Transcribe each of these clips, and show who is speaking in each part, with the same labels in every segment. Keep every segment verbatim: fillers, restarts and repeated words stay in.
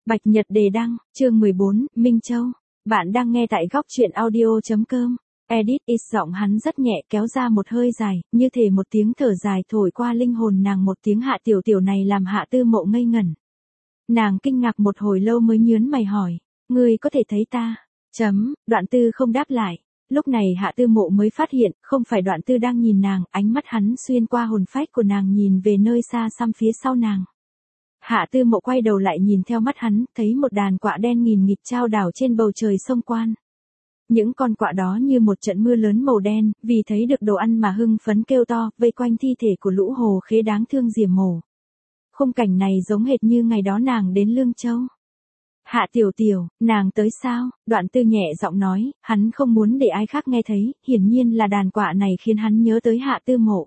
Speaker 1: Bạch Nhật đề đăng, chương mười bốn, Minh Châu. Bạn đang nghe tại góc truyện audio.com. Edit is giọng hắn rất nhẹ kéo ra một hơi dài, như thể một tiếng thở dài thổi qua linh hồn nàng. Một tiếng Hạ Tiểu Tiểu này làm Hạ Tư Mộ ngây ngẩn. Nàng kinh ngạc một hồi lâu mới nhớn mày hỏi, ngươi có thể thấy ta? Chấm, Đoạn Tư không đáp lại. Lúc này Hạ Tư Mộ mới phát hiện, không phải Đoạn Tư đang nhìn nàng, ánh mắt hắn xuyên qua hồn phách của nàng nhìn về nơi xa xăm phía sau nàng. Hạ Tư Mộ quay đầu lại nhìn theo mắt hắn, thấy một đàn quạ đen nghìn nghịt trao đảo trên bầu trời sông Quan. Những con quạ đó như một trận mưa lớn màu đen, vì thấy được đồ ăn mà hưng phấn kêu to, vây quanh thi thể của lũ hồ khế đáng thương diềm mổ. Khung cảnh này giống hệt như ngày đó nàng đến Lương Châu. Hạ Tiểu Tiểu, nàng tới sao? Đoạn Tư nhẹ giọng nói, hắn không muốn để ai khác nghe thấy, hiển nhiên là đàn quạ này khiến hắn nhớ tới Hạ Tư Mộ.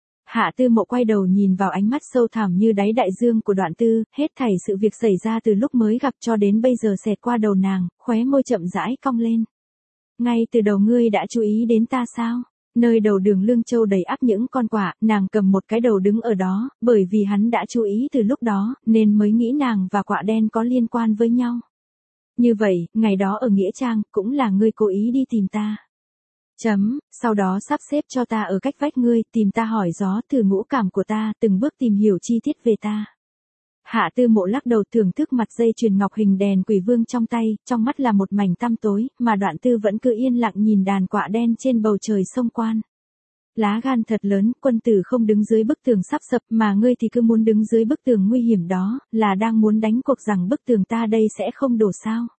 Speaker 1: Hạ Tư Mộ quay đầu nhìn vào ánh mắt sâu thẳm như đáy đại dương của Đoạn Tư, hết thảy sự việc xảy ra từ lúc mới gặp cho đến bây giờ xẹt qua đầu nàng, khóe môi chậm rãi cong lên. Ngay từ đầu ngươi đã chú ý đến ta sao? Nơi đầu đường Lương Châu đầy ắp những con quạ, nàng cầm một cái đầu đứng ở đó, bởi vì hắn đã chú ý từ lúc đó, nên mới nghĩ nàng và quạ đen có liên quan với nhau. Như vậy, ngày đó ở Nghĩa Trang, cũng là ngươi cố ý đi tìm ta. Chấm, sau đó sắp xếp cho ta ở cách vách ngươi, tìm ta hỏi gió từ ngũ cảm của ta, từng bước tìm hiểu chi tiết về ta. Hạ Tư Mộ lắc đầu thưởng thức mặt dây chuyền ngọc hình đèn quỷ vương trong tay, trong mắt là một mảnh tăm tối, mà Đoạn Tư vẫn cứ yên lặng nhìn đàn quạ đen trên bầu trời sông Quan. Lá gan thật lớn, quân tử không đứng dưới bức tường sắp sập, mà ngươi thì cứ muốn đứng dưới bức tường nguy hiểm đó, là đang muốn đánh cuộc rằng bức tường ta đây sẽ không đổ sao.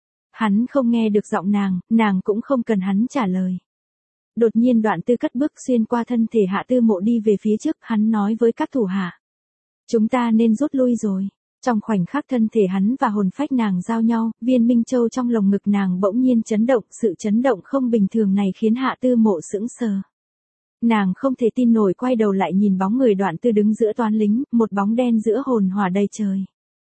Speaker 1: Hắn không nghe được giọng nàng, nàng cũng không cần hắn trả lời. Đột nhiên Đoạn Tư cất bước xuyên qua thân thể Hạ Tư Mộ đi về phía trước, hắn nói với các thủ hạ. Chúng ta nên rút lui rồi. Trong khoảnh khắc thân thể hắn và hồn phách nàng giao nhau, viên Minh Châu trong lồng ngực nàng bỗng nhiên chấn động, sự chấn động không bình thường này khiến Hạ Tư Mộ sững sờ. Nàng không thể tin nổi quay đầu lại nhìn bóng người Đoạn Tư đứng giữa toán lính, một bóng đen giữa hồn hỏa đầy trời.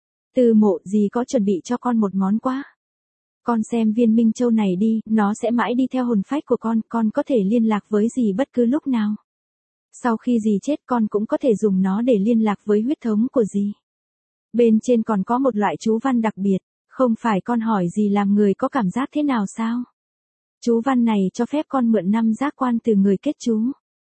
Speaker 1: Tư Mộ, gì có chuẩn bị cho con một món quà? Con xem viên Minh Châu này đi, nó sẽ mãi đi theo hồn phách của con, con có thể liên lạc với dì bất cứ lúc nào. Sau khi dì chết con cũng có thể dùng nó để liên lạc với huyết thống của dì. Bên trên còn có một loại chú văn đặc biệt, không phải con hỏi dì làm người có cảm giác thế nào sao? Chú văn này cho phép con mượn năm giác quan từ người kết chú.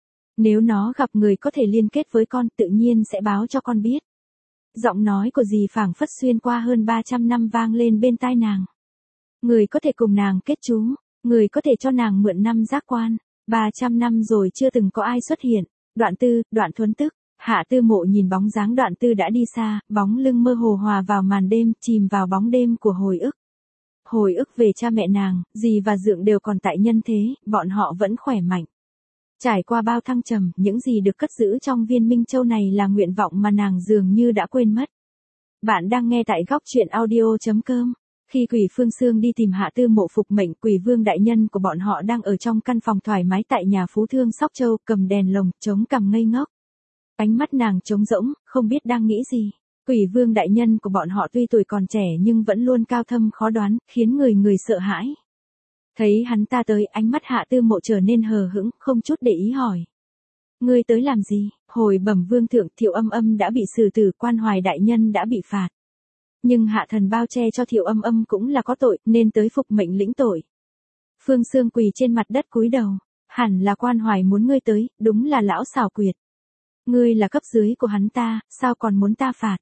Speaker 1: Nếu nó gặp người có thể liên kết với con tự nhiên sẽ báo cho con biết. Giọng nói của dì phảng phất xuyên qua hơn ba trăm năm vang lên bên tai nàng. Người có thể cùng nàng kết chú, người có thể cho nàng mượn năm giác quan, ba trăm năm rồi chưa từng có ai xuất hiện. Đoạn Tư, Đoạn Thuấn tức, Hạ Tư Mộ nhìn bóng dáng Đoạn Tư đã đi xa, bóng lưng mơ hồ hòa vào màn đêm, chìm vào bóng đêm của hồi ức. Hồi ức về cha mẹ nàng, dì và dượng đều còn tại nhân thế, bọn họ vẫn khỏe mạnh. Trải qua bao thăng trầm, những gì được cất giữ trong viên Minh Châu này là nguyện vọng mà nàng dường như đã quên mất. Bạn đang nghe tại góc truyện audio.com. Khi Quỷ Phương Sương đi tìm Hạ Tư Mộ phục mệnh, Quỷ Vương đại nhân của bọn họ đang ở trong căn phòng thoải mái tại nhà Phú Thương Sóc Châu, cầm đèn lồng, chống cằm ngây ngốc. Ánh mắt nàng trống rỗng, không biết đang nghĩ gì. Quỷ Vương đại nhân của bọn họ tuy tuổi còn trẻ nhưng vẫn luôn cao thâm khó đoán, khiến người người sợ hãi. Thấy hắn ta tới, ánh mắt Hạ Tư Mộ trở nên hờ hững, không chút để ý hỏi. Ngươi tới làm gì? Hồi bẩm vương thượng, Thiệu Âm Âm đã bị xử tử, Quan Hoài đại nhân đã bị phạt. Nhưng hạ thần bao che cho Thiệu Âm Âm cũng là có tội, nên tới phục mệnh lĩnh tội. Phương Sương quỳ trên mặt đất cúi đầu. Hẳn là Quan Hoài muốn ngươi tới, đúng là lão xảo quyệt. Ngươi là cấp dưới của hắn ta, sao còn muốn ta phạt?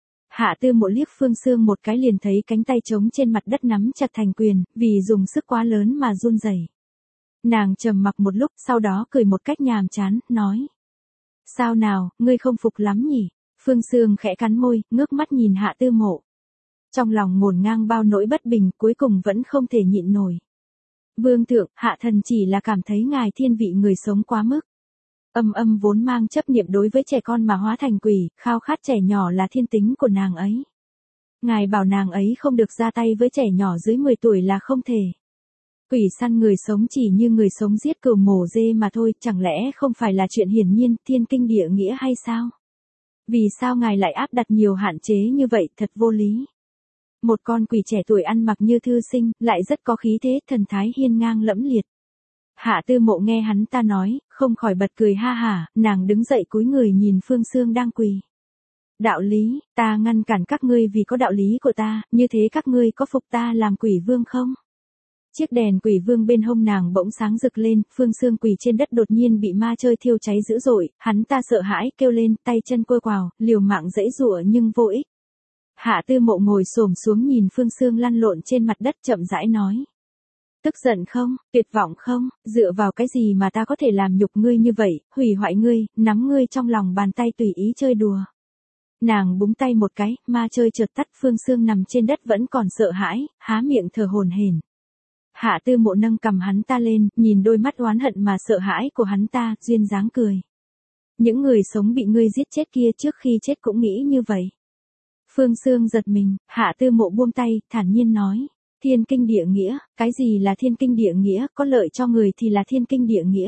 Speaker 1: Hạ Tư Mộ liếc Phương Sương một cái liền thấy cánh tay trống trên mặt đất nắm chặt thành quyền, vì dùng sức quá lớn mà run rẩy. Nàng trầm mặc một lúc, sau đó cười một cách nhàm chán, nói. Sao nào, ngươi không phục lắm nhỉ? Phương Sương khẽ cắn môi, ngước mắt nhìn Hạ Tư Mộ. Trong lòng ngổn ngang bao nỗi bất bình, cuối cùng vẫn không thể nhịn nổi. Vương thượng, hạ thần chỉ là cảm thấy ngài thiên vị người sống quá mức. Âm Âm vốn mang chấp niệm đối với trẻ con mà hóa thành quỷ, khao khát trẻ nhỏ là thiên tính của nàng ấy. Ngài bảo nàng ấy không được ra tay với trẻ nhỏ dưới mười tuổi là không thể. Quỷ săn người sống chỉ như người sống giết cừu mổ dê mà thôi, chẳng lẽ không phải là chuyện hiển nhiên, thiên kinh địa nghĩa hay sao? Vì sao ngài lại áp đặt nhiều hạn chế như vậy, thật vô lý. Một con quỷ trẻ tuổi ăn mặc như thư sinh, lại rất có khí thế, thần thái hiên ngang lẫm liệt. Hạ Tư Mộ nghe hắn ta nói, không khỏi bật cười ha hả, nàng đứng dậy cúi người nhìn Phương Sương đang quỳ. Đạo lý, ta ngăn cản các ngươi vì có đạo lý của ta, như thế các ngươi có phục ta làm quỷ vương không? Chiếc đèn quỷ vương bên hông nàng bỗng sáng rực lên, Phương Sương quỳ trên đất đột nhiên bị ma chơi thiêu cháy dữ dội, hắn ta sợ hãi kêu lên, tay chân côi quào, liều mạng giãy giụa nhưng vô ích. Hạ Tư Mộ ngồi xổm xuống nhìn Phương Sương lăn lộn trên mặt đất chậm rãi nói. Tức giận không, tuyệt vọng không, dựa vào cái gì mà ta có thể làm nhục ngươi như vậy, hủy hoại ngươi, nắm ngươi trong lòng bàn tay tùy ý chơi đùa. Nàng búng tay một cái, ma chơi chợt tắt, Phương Sương nằm trên đất vẫn còn sợ hãi, há miệng thở hổn hển. Hạ Tư Mộ nâng cầm hắn ta lên, nhìn đôi mắt oán hận mà sợ hãi của hắn ta, duyên dáng cười. Những người sống bị ngươi giết chết kia trước khi chết cũng nghĩ như vậy. Phương Sương giật mình, Hạ Tư Mộ buông tay, thản nhiên nói. Thiên kinh địa nghĩa, cái gì là thiên kinh địa nghĩa, có lợi cho người thì là thiên kinh địa nghĩa.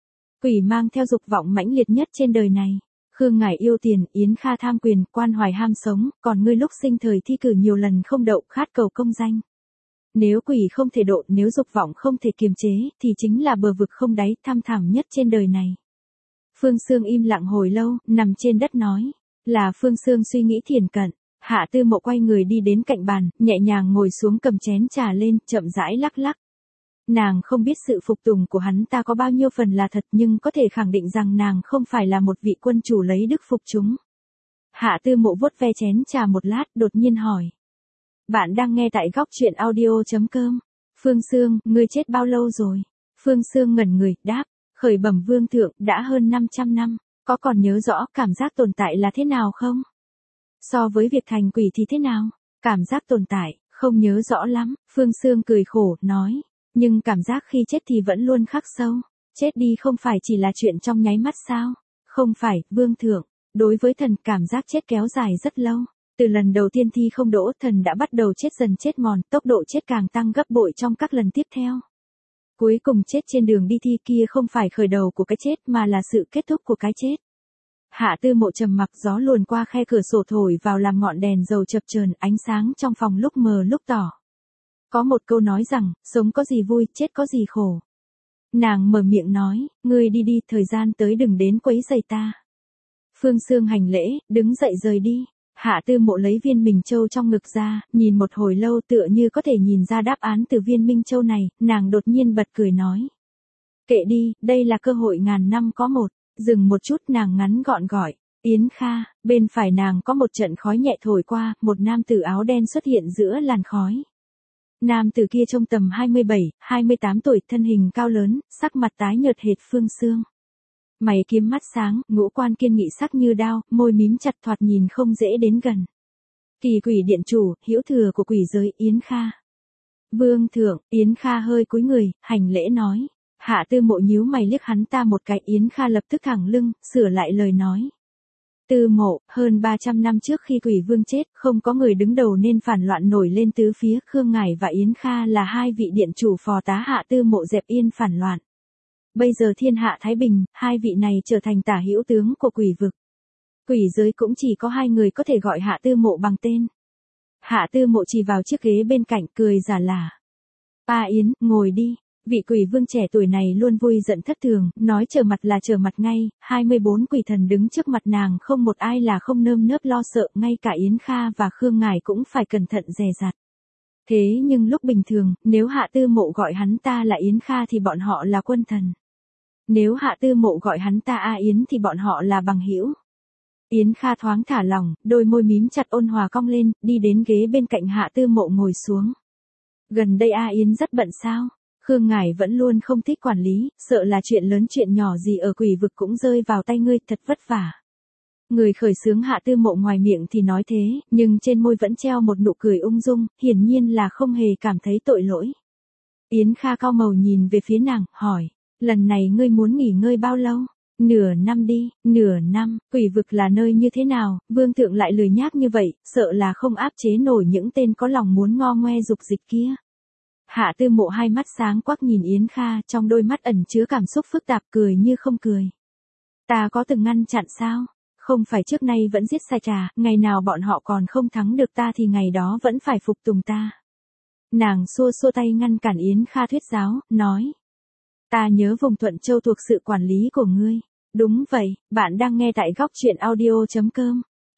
Speaker 1: Quỷ mang theo dục vọng mãnh liệt nhất trên đời này. Khương Ngải yêu tiền, Yến Kha tham quyền, Quan Hoài ham sống, còn ngươi lúc sinh thời thi cử nhiều lần không đậu, khát cầu công danh. Nếu quỷ không thể độ, nếu dục vọng không thể kiềm chế, thì chính là bờ vực không đáy, thăm thẳm nhất trên đời này. Phương Sương im lặng hồi lâu, nằm trên đất nói. Là Phương Sương suy nghĩ thiển cận. Hạ Tư Mộ quay người đi đến cạnh bàn, nhẹ nhàng ngồi xuống cầm chén trà lên, chậm rãi lắc lắc. Nàng không biết sự phục tùng của hắn ta có bao nhiêu phần là thật, nhưng có thể khẳng định rằng nàng không phải là một vị quân chủ lấy đức phục chúng. Hạ Tư Mộ vuốt ve chén trà một lát, đột nhiên hỏi. Bạn đang nghe tại góc truyện audio chấm com. Phương Sương, ngươi chết bao lâu rồi? Phương Sương ngẩn người, đáp. Khởi bẩm vương thượng, đã hơn năm trăm năm, có còn nhớ rõ cảm giác tồn tại là thế nào không? So với việc thành quỷ thì thế nào? Cảm giác tồn tại, không nhớ rõ lắm, Phương Sương cười khổ, nói. Nhưng cảm giác khi chết thì vẫn luôn khắc sâu. Chết đi không phải chỉ là chuyện trong nháy mắt sao? Không phải, vương thượng. Đối với thần, cảm giác chết kéo dài rất lâu. Từ lần đầu tiên thi không đỗ, thần đã bắt đầu chết dần chết mòn, tốc độ chết càng tăng gấp bội trong các lần tiếp theo. Cuối cùng chết trên đường đi thi kia không phải khởi đầu của cái chết mà là sự kết thúc của cái chết. Hạ Tư Mộ trầm mặc, gió luồn qua khe cửa sổ thổi vào làm ngọn đèn dầu chập chờn, ánh sáng trong phòng lúc mờ lúc tỏ. Có một câu nói rằng, sống có gì vui, chết có gì khổ. Nàng mở miệng nói, ngươi đi đi, thời gian tới đừng đến quấy rầy ta. Phương Sương hành lễ, đứng dậy rời đi. Hạ Tư Mộ lấy viên Minh Châu trong ngực ra, nhìn một hồi lâu tựa như có thể nhìn ra đáp án từ viên Minh Châu này, nàng đột nhiên bật cười nói. Kệ đi, đây là cơ hội ngàn năm có một. Dừng một chút, nàng ngắn gọn gọi. Yến Kha, bên phải nàng có một trận khói nhẹ thổi qua, một nam tử áo đen xuất hiện giữa làn khói. Nam tử kia trông tầm hai mươi bảy, hai mươi tám tuổi, thân hình cao lớn, sắc mặt tái nhợt hệt Phương Sương. Mày kiếm mắt sáng, ngũ quan kiên nghị sắc như đao, môi mím chặt thoạt nhìn không dễ đến gần. Kỳ quỷ điện chủ, hữu thừa của quỷ giới, Yến Kha. Vương thượng, Yến Kha hơi cúi người, hành lễ nói. Hạ Tư Mộ nhíu mày liếc hắn ta một cái, Yến Kha lập tức thẳng lưng, sửa lại lời nói. Tư Mộ, hơn ba trăm năm trước khi quỷ vương chết, không có người đứng đầu nên phản loạn nổi lên tứ phía, Khương Ngải và Yến Kha là hai vị điện chủ phò tá Hạ Tư Mộ dẹp yên phản loạn. Bây giờ thiên hạ thái bình, hai vị này trở thành tả hữu tướng của quỷ vực. Quỷ giới cũng chỉ có hai người có thể gọi Hạ Tư Mộ bằng tên. Hạ Tư Mộ chỉ vào chiếc ghế bên cạnh, cười giả lả. A Yến, ngồi đi. Vị quỷ vương trẻ tuổi này luôn vui giận thất thường, nói trở mặt là trở mặt ngay, hai mươi bốn quỷ thần đứng trước mặt nàng không một ai là không nơm nớp lo sợ, ngay cả Yến Kha và Khương Ngải cũng phải cẩn thận dè dặt. Thế nhưng lúc bình thường, nếu Hạ Tư Mộ gọi hắn ta là Yến Kha thì bọn họ là quân thần. Nếu Hạ Tư Mộ gọi hắn ta A Yến thì bọn họ là bằng hữu. Yến Kha thoáng thả lỏng, đôi môi mím chặt ôn hòa cong lên, đi đến ghế bên cạnh Hạ Tư Mộ ngồi xuống. Gần đây A Yến rất bận sao? Khương Ngải vẫn luôn không thích quản lý, sợ là chuyện lớn chuyện nhỏ gì ở quỷ vực cũng rơi vào tay ngươi, thật vất vả. Người khởi xướng Hạ Tư Mộ ngoài miệng thì nói thế, nhưng trên môi vẫn treo một nụ cười ung dung, hiển nhiên là không hề cảm thấy tội lỗi. Yến Kha cau màu nhìn về phía nàng, hỏi, lần này ngươi muốn nghỉ ngơi bao lâu? Nửa năm đi, nửa năm, quỷ vực là nơi như thế nào, vương thượng lại lười nhác như vậy, sợ là không áp chế nổi những tên có lòng muốn ngo ngoe dục dịch kia. Hạ Tư Mộ hai mắt sáng quắc nhìn Yến Kha, trong đôi mắt ẩn chứa cảm xúc phức tạp, cười như không cười. Ta có từng ngăn chặn sao? Không phải trước nay vẫn giết sai trà, ngày nào bọn họ còn không thắng được ta thì ngày đó vẫn phải phục tùng ta. Nàng xua xua tay ngăn cản Yến Kha thuyết giáo, nói. Ta nhớ vùng Thuận Châu thuộc sự quản lý của ngươi. Đúng vậy, bạn đang nghe tại góc truyện audio chấm com.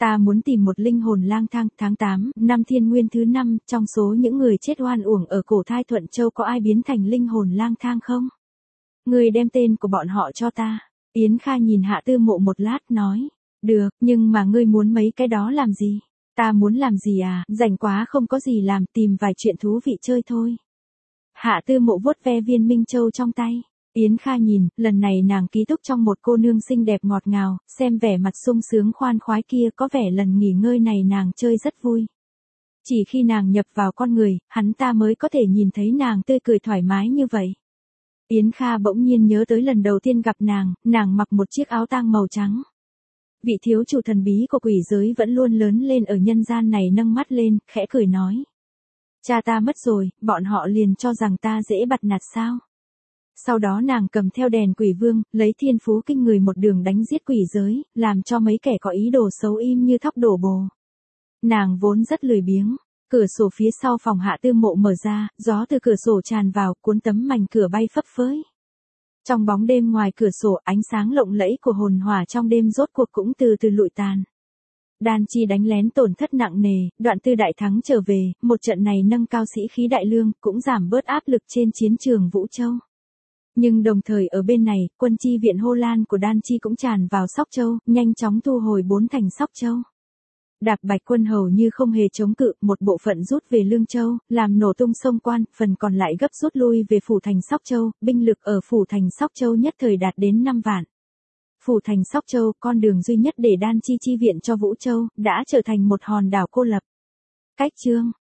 Speaker 1: Ta muốn tìm một linh hồn lang thang. Tháng tám, năm Thiên Nguyên thứ năm, trong số những người chết oan uổng ở cổ thai Thuận Châu có ai biến thành linh hồn lang thang không? Người đem tên của bọn họ cho ta. Yến Kha nhìn Hạ Tư Mộ một lát nói. Được, nhưng mà ngươi muốn mấy cái đó làm gì? Ta muốn làm gì à, rảnh quá không có gì làm, tìm vài chuyện thú vị chơi thôi. Hạ Tư Mộ vuốt ve viên Minh Châu trong tay. Yến Kha nhìn, lần này nàng ký túc trong một cô nương xinh đẹp ngọt ngào, xem vẻ mặt sung sướng khoan khoái kia có vẻ lần nghỉ ngơi này nàng chơi rất vui. Chỉ khi nàng nhập vào con người, hắn ta mới có thể nhìn thấy nàng tươi cười thoải mái như vậy. Yến Kha bỗng nhiên nhớ tới lần đầu tiên gặp nàng, nàng mặc một chiếc áo tang màu trắng. Vị thiếu chủ thần bí của quỷ giới vẫn luôn lớn lên ở nhân gian này nâng mắt lên, khẽ cười nói. Cha ta mất rồi, bọn họ liền cho rằng ta dễ bắt nạt sao. Sau đó nàng cầm theo đèn quỷ vương, lấy thiên phú kinh người một đường đánh giết quỷ giới, làm cho mấy kẻ có ý đồ xấu im như thóc đổ bồ. Nàng vốn rất lười biếng. Cửa sổ phía sau phòng Hạ Tư Mộ mở ra, gió từ cửa sổ tràn vào, cuốn tấm mảnh cửa bay phấp phới. Trong bóng đêm ngoài cửa sổ, ánh sáng lộng lẫy của hồn hỏa trong đêm rốt cuộc cũng từ từ lụi tàn. Đan Chi đánh lén tổn thất nặng nề, Đoạn Tư đại thắng trở về, một trận này nâng cao sĩ khí đại lương, cũng giảm bớt áp lực trên chiến trường Vũ Châu. Nhưng đồng thời ở bên này, quân chi viện Hô Lan của Đan Chi cũng tràn vào Sóc Châu, nhanh chóng thu hồi bốn thành Sóc Châu. Đạp Bạch quân hầu như không hề chống cự, một bộ phận rút về Lương Châu, làm nổ tung sông Quan, phần còn lại gấp rút lui về phủ thành Sóc Châu, binh lực ở phủ thành Sóc Châu nhất thời đạt đến năm vạn. Phủ thành Sóc Châu, con đường duy nhất để Đan Chi chi viện cho Vũ Châu, đã trở thành một hòn đảo cô lập. Cách chương